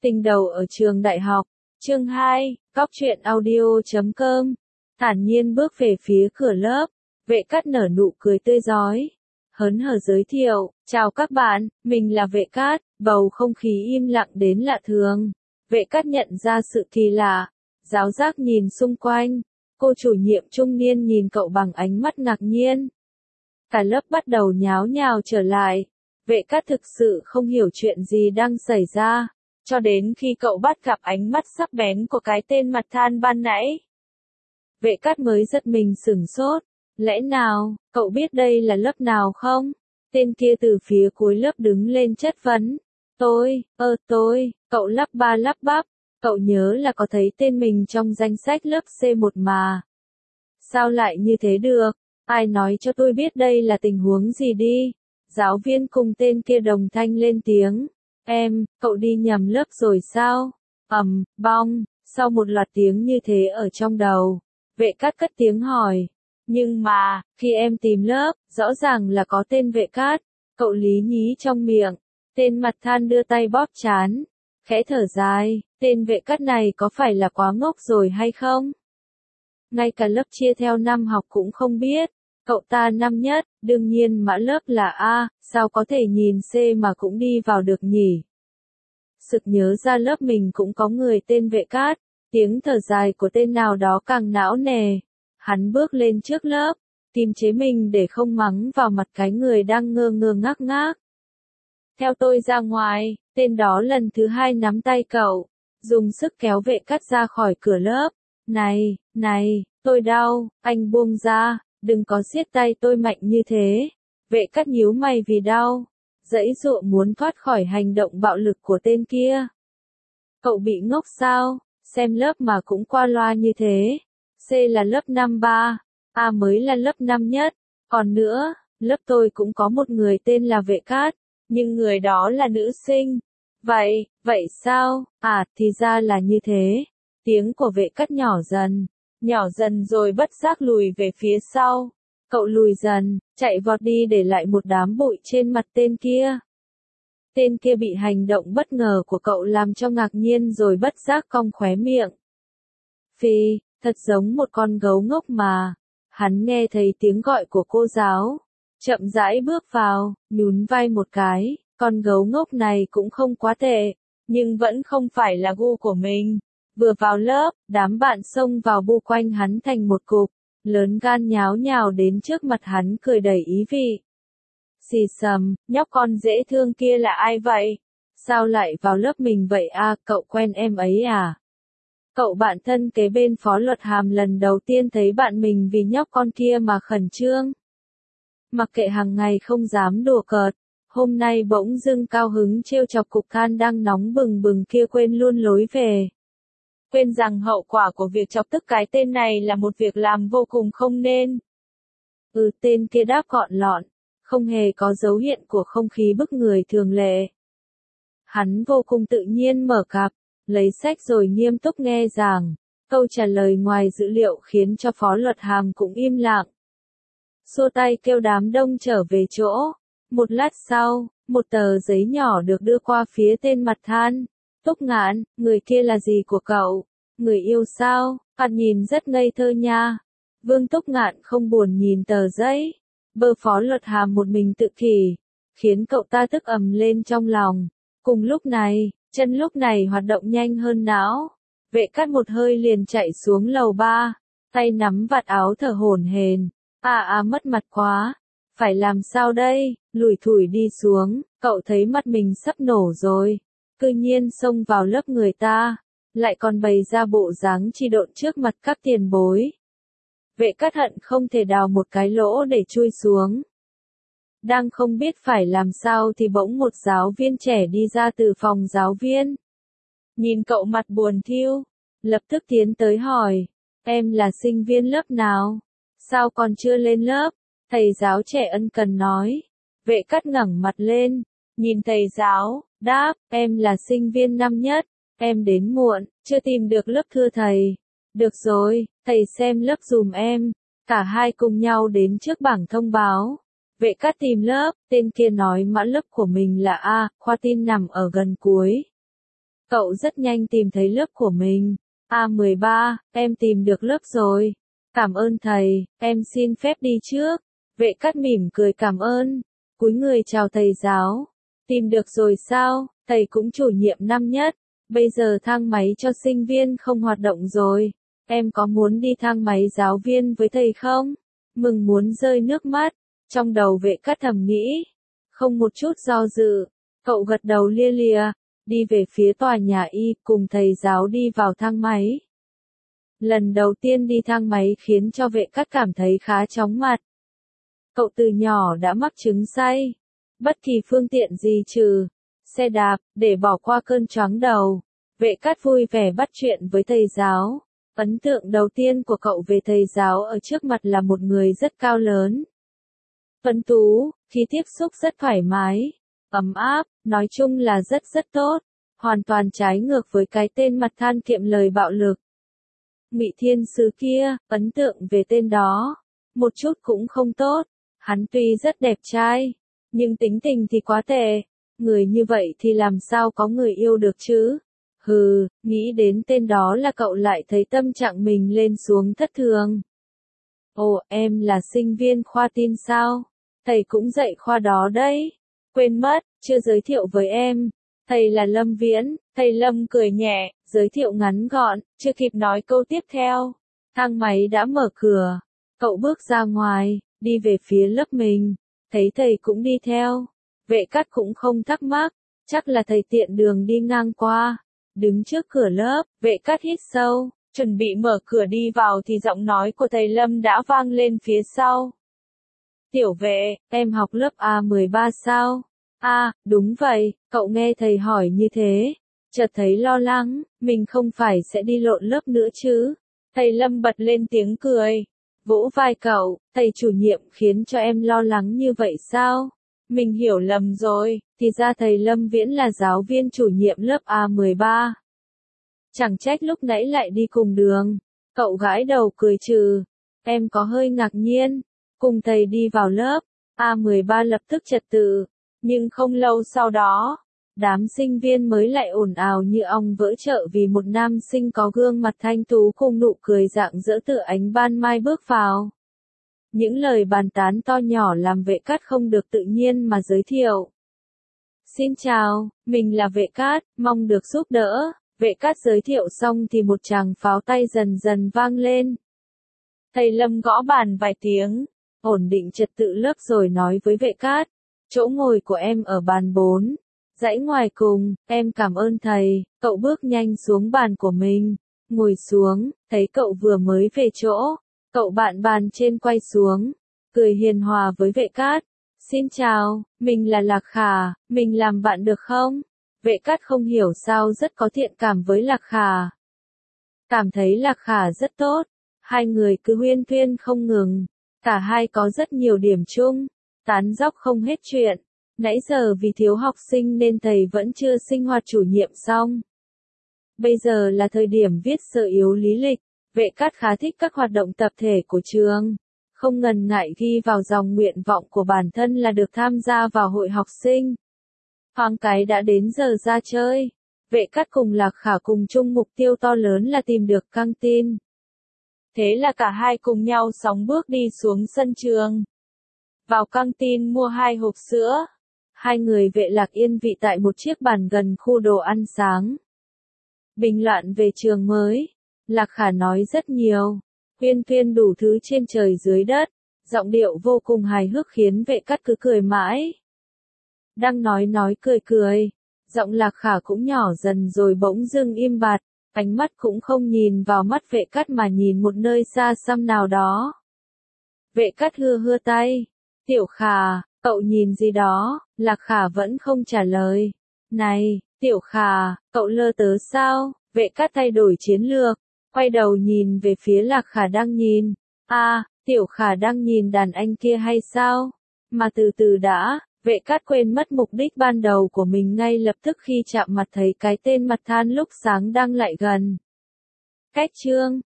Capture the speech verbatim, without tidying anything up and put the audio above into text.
Tình đầu ở trường đại học, chương hai, Cóc truyện audio chấm com. Thản nhiên bước về phía cửa lớp, Vệ Cát nở nụ cười tươi rói, hớn hở giới thiệu, chào các bạn, mình là Vệ Cát, bầu không khí im lặng đến lạ thường. Vệ Cát nhận ra sự kỳ lạ, giáo giác nhìn xung quanh, cô chủ nhiệm trung niên nhìn cậu bằng ánh mắt ngạc nhiên. Cả lớp bắt đầu nháo nhào trở lại, Vệ Cát thực sự không hiểu chuyện gì đang xảy ra. Cho đến khi cậu bắt gặp ánh mắt sắc bén của cái tên mặt than ban nãy. Vệ Cát mới giật mình sửng sốt. Lẽ nào, cậu biết đây là lớp nào không? Tên kia từ phía cuối lớp đứng lên chất vấn. Tôi, ơ tôi, cậu lắp ba lắp bắp. Cậu nhớ là có thấy tên mình trong danh sách lớp C một mà. Sao lại như thế được? Ai nói cho tôi biết đây là tình huống gì đi? Giáo viên cùng tên kia đồng thanh lên tiếng. Em, cậu đi nhầm lớp rồi sao? Ầm, um, bong, sau một loạt tiếng như thế ở trong đầu, Vệ Cát cất tiếng hỏi. Nhưng mà, khi em tìm lớp, rõ ràng là có tên Vệ Cát, cậu lý nhí trong miệng. Tên mặt than đưa tay bóp trán, khẽ thở dài, tên Vệ Cát này có phải là quá ngốc rồi hay không? Ngay cả lớp chia theo năm học cũng không biết. Cậu ta năm nhất, đương nhiên mã lớp là A, sao có thể nhìn C mà cũng đi vào được nhỉ? Sực nhớ ra lớp mình cũng có người tên Vệ Cát, tiếng thở dài của tên nào đó càng não nề. Hắn bước lên trước lớp, kiềm chế mình để không mắng vào mặt cái người đang ngơ ngơ ngác ngác. Theo tôi ra ngoài, tên đó lần thứ hai nắm tay cậu, dùng sức kéo Vệ Cát ra khỏi cửa lớp. Này, này, tôi đau, anh buông ra. Đừng có siết tay tôi mạnh như thế. Vệ Cát nhíu mày vì đau, giãy giụa muốn thoát khỏi hành động bạo lực của tên kia. Cậu bị ngốc sao? Xem lớp mà cũng qua loa như thế. C là lớp năm ba, A mới là lớp năm nhất. Còn nữa, lớp tôi cũng có một người tên là Vệ Cát, nhưng người đó là nữ sinh. Vậy, vậy sao? À, thì ra là như thế. Tiếng của Vệ Cát nhỏ dần. Nhỏ dần rồi bất giác lùi về phía sau. Cậu lùi dần, chạy vọt đi để lại một đám bụi trên mặt tên kia. Tên kia bị hành động bất ngờ của cậu làm cho ngạc nhiên rồi bất giác cong khóe miệng. Phi, thật giống một con gấu ngốc mà. Hắn nghe thấy tiếng gọi của cô giáo. Chậm rãi bước vào, nhún vai một cái. Con gấu ngốc này cũng không quá tệ, nhưng vẫn không phải là gu của mình. Vừa vào lớp, đám bạn xông vào bu quanh hắn thành một cục, lớn gan nháo nhào đến trước mặt hắn cười đầy ý vị. Xì xầm, nhóc con dễ thương kia là ai vậy? Sao lại vào lớp mình vậy à, cậu quen em ấy à? Cậu bạn thân kế bên Phó Luật Hàm lần đầu tiên thấy bạn mình vì nhóc con kia mà khẩn trương. Mặc kệ hàng ngày không dám đùa cợt, hôm nay bỗng dưng cao hứng trêu chọc cục than đang nóng bừng bừng kia quên luôn lối về. Quên rằng hậu quả của việc chọc tức cái tên này là một việc làm vô cùng không nên. Ừ, tên kia đáp gọn lọn, không hề có dấu hiện của không khí bức người thường lệ. Hắn vô cùng tự nhiên mở cặp, lấy sách rồi nghiêm túc nghe giảng. Câu trả lời ngoài dữ liệu khiến cho Phó Luật Hàm cũng im lặng. Xua tay kêu đám đông trở về chỗ. Một lát sau, một tờ giấy nhỏ được đưa qua phía tên mặt than. Túc Ngạn, người kia là gì của cậu? Người yêu sao? Hắn nhìn rất ngây thơ nha. Vương Túc Ngạn không buồn nhìn tờ giấy. Bơ Phó Luật Hàm một mình tự kỷ, khiến cậu ta tức ầm lên trong lòng. Cùng lúc này, chân lúc này hoạt động nhanh hơn não. Vệ Cát một hơi liền chạy xuống lầu ba, tay nắm vạt áo thở hổn hển. À à mất mặt quá. Phải làm sao đây? Lủi thủi đi xuống, cậu thấy mắt mình sắp nổ rồi. Cư nhiên xông vào lớp người ta, lại còn bày ra bộ dáng chi độn trước mặt các tiền bối. Vệ Cát hận không thể đào một cái lỗ để chui xuống. Đang không biết phải làm sao thì bỗng một giáo viên trẻ đi ra từ phòng giáo viên. Nhìn cậu mặt buồn thiu, lập tức tiến tới hỏi, em là sinh viên lớp nào? Sao còn chưa lên lớp? Thầy giáo trẻ ân cần nói. Vệ Cát ngẩng mặt lên, nhìn thầy giáo, đáp, em là sinh viên năm nhất, em đến muộn, chưa tìm được lớp thưa thầy. Được rồi, thầy xem lớp dùm em. Cả hai cùng nhau đến trước bảng thông báo. Vệ Cát tìm lớp, tên kia nói mã lớp của mình là A, khoa tin nằm ở gần cuối. Cậu rất nhanh tìm thấy lớp của mình. A mười ba, em tìm được lớp rồi. Cảm ơn thầy, em xin phép đi trước. Vệ Cát mỉm cười cảm ơn, cúi người chào thầy giáo. Tìm được rồi sao, thầy cũng chủ nhiệm năm nhất. Bây giờ thang máy cho sinh viên không hoạt động rồi. Em có muốn đi thang máy giáo viên với thầy không? Mừng muốn rơi nước mắt. Trong đầu Vệ Cát thầm nghĩ. Không một chút do dự. Cậu gật đầu lia lịa. Đi về phía tòa nhà Y cùng thầy giáo đi vào thang máy. Lần đầu tiên đi thang máy khiến cho Vệ Cát cảm thấy khá chóng mặt. Cậu từ nhỏ đã mắc chứng say. Bất kỳ phương tiện gì trừ xe đạp, để bỏ qua cơn choáng đầu. Vệ Cát vui vẻ bắt chuyện với thầy giáo. Ấn tượng đầu tiên của cậu về thầy giáo ở trước mặt là một người rất cao lớn. Tuấn tú, khi tiếp xúc rất thoải mái, ấm áp, nói chung là rất rất tốt. Hoàn toàn trái ngược với cái tên mặt than kiệm lời bạo lực. Ngụy Thiên Sứ kia, ấn tượng về tên đó. Một chút cũng không tốt. Hắn tuy rất đẹp trai, nhưng tính tình thì quá tệ. Người như vậy thì làm sao có người yêu được chứ? Hừ, nghĩ đến tên đó là cậu lại thấy tâm trạng mình lên xuống thất thường. Ồ, em là sinh viên khoa tin sao? Thầy cũng dạy khoa đó đấy. Quên mất, chưa giới thiệu với em. Thầy là Lâm Viễn. Thầy Lâm cười nhẹ, giới thiệu ngắn gọn, chưa kịp nói câu tiếp theo. Thang máy đã mở cửa. Cậu bước ra ngoài, đi về phía lớp mình. Thấy thầy cũng đi theo. Vệ Cát cũng không thắc mắc, chắc là thầy tiện đường đi ngang qua. Đứng trước cửa lớp, Vệ Cát hít sâu, chuẩn bị mở cửa đi vào thì giọng nói của thầy Lâm đã vang lên phía sau. Tiểu Vệ, em học lớp A mười ba sao? À, đúng vậy, cậu nghe thầy hỏi như thế. Chợt thấy lo lắng, mình không phải sẽ đi lộn lớp nữa chứ? Thầy Lâm bật lên tiếng cười. Vỗ vai cậu, thầy chủ nhiệm khiến cho em lo lắng như vậy sao? Mình hiểu lầm rồi, thì ra thầy Lâm Viễn là giáo viên chủ nhiệm lớp A mười ba. Chẳng trách lúc nãy lại đi cùng đường. Cậu gãi đầu cười trừ. Em có hơi ngạc nhiên. Cùng thầy đi vào lớp, A mười ba lập tức trật tự. Nhưng không lâu sau đó, đám sinh viên mới lại ồn ào như ong vỡ chợ vì một nam sinh có gương mặt thanh tú cùng nụ cười rạng rỡ từ ánh ban mai bước vào. Những lời bàn tán to nhỏ làm Vệ Cát không được tự nhiên mà giới thiệu. Xin chào, mình là Vệ Cát, mong được giúp đỡ. Vệ Cát giới thiệu xong thì một tràng pháo tay dần dần vang lên. Thầy Lâm gõ bàn vài tiếng, ổn định trật tự lớp rồi nói với Vệ Cát. Chỗ ngồi của em ở bàn bốn. Dãy ngoài cùng, em cảm ơn thầy. Cậu bước nhanh xuống bàn của mình. Ngồi xuống, thấy cậu vừa mới về chỗ. Cậu bạn bàn trên quay xuống, cười hiền hòa với Vệ Cát. Xin chào, mình là Lạc Khả, mình làm bạn được không? Vệ Cát không hiểu sao rất có thiện cảm với Lạc Khả. Cảm thấy Lạc Khả rất tốt, hai người cứ huyên thuyên không ngừng. Cả hai có rất nhiều điểm chung, tán dóc không hết chuyện. Nãy giờ vì thiếu học sinh nên thầy vẫn chưa sinh hoạt chủ nhiệm xong. Bây giờ là thời điểm viết sơ yếu lý lịch. Vệ Cát khá thích các hoạt động tập thể của trường. Không ngần ngại ghi vào dòng nguyện vọng của bản thân là được tham gia vào hội học sinh. Thoáng cái đã đến giờ ra chơi. Vệ Cát cùng Lạc Khả cùng chung mục tiêu to lớn là tìm được căng tin. Thế là cả hai cùng nhau sóng bước đi xuống sân trường. Vào căng tin mua hai hộp sữa. Hai người Vệ Lạc yên vị tại một chiếc bàn gần khu đồ ăn sáng. Bình luận về trường mới. Lạc Khả nói rất nhiều, huyên thuyên đủ thứ trên trời dưới đất, giọng điệu vô cùng hài hước khiến Vệ Cát cứ cười mãi. Đang nói nói cười cười, giọng Lạc Khả cũng nhỏ dần rồi bỗng dưng im bặt, ánh mắt cũng không nhìn vào mắt Vệ Cát mà nhìn một nơi xa xăm nào đó. Vệ Cát hưa hưa tay, Tiểu Khả, cậu nhìn gì đó? Lạc Khả vẫn không trả lời. Này, Tiểu Khả, cậu lơ tớ sao? Vệ Cát thay đổi chiến lược. Quay đầu nhìn về phía Lạc Khả đang nhìn. À, Tiểu Khả đang nhìn đàn anh kia hay sao? Mà từ từ đã, Vệ Cát quên mất mục đích ban đầu của mình ngay lập tức khi chạm mặt thấy cái tên mặt than lúc sáng đang lại gần. Cách chương